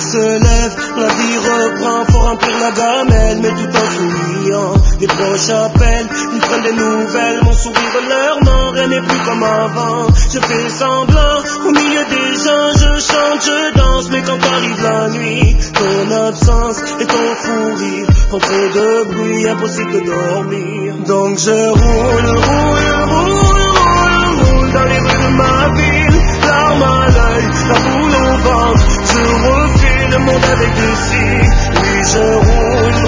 se lève, la vie reprend, faut remplir la gamelle, mais tout en souriant. Les proches appellent, ils prennent des nouvelles, mon sourire leur ment, rien n'est plus comme avant. Je fais semblant, au milieu des gens, je chante, je danse, mais quand arrive la nuit, ton absence et ton fou rire font trop de bruit, impossible de dormir. Donc je roule dans les rues de ma ville, larmes à l'œil, la boule au ventre, je refais le monde avec des cils. Oui, je roule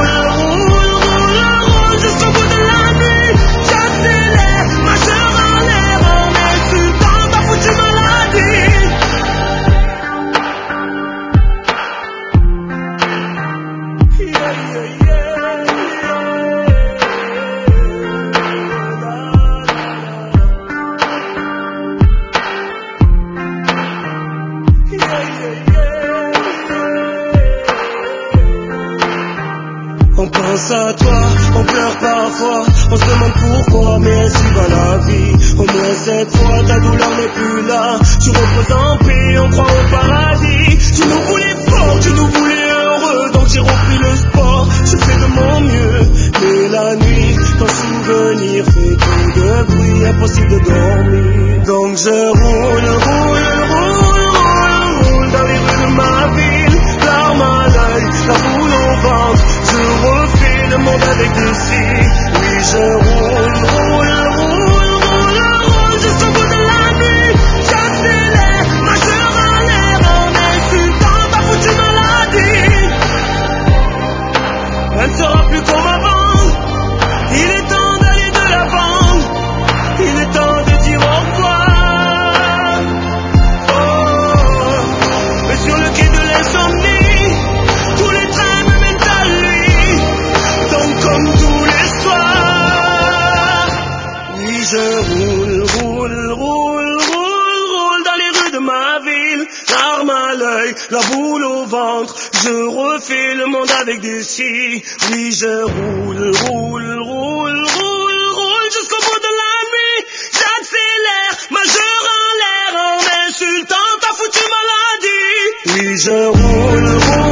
jusqu'au bout de la nuit, j'accélère, majeur en l'air, en insultant ta foutue maladie. On pense à toi, on pleure parfois, on se demande pourquoi, mais ainsi va la vie. Au moins cette fois, ta douleur n'est plus là, tu reposes en paix, on croit au paradis. Tu nous voulais fort, tu nous voulais heureux, donc j'ai repris le sport, je fais de mon mieux. Mais la nuit, ton souvenir fait trop de bruit, impossible de dormir. Donc je roule dans les rues de ma ville, larmes à l'œil, la boule au ventre, je refais le monde avec des cils. Oui, je roule jusqu'au bout de la nuit, j'accélère, majeur en l'air, en insultant ta foutue maladie. Elle ne sera plus comme avant, il est temps d'aller de l'avant, il est temps de dire au revoir. Oh, mais sur le quai de l'insomnie, tous les trains me mènent à lui. Donc comme tous les soirs, oui je roule dans les rues de ma ville, larmes à l'œil, la boule au ventre, je refais le monde avec des cils. Oui je roule jusqu'au bout de la nuit, j'accélère, majeur en l'air, en insultant ta foutue maladie. Oui je roule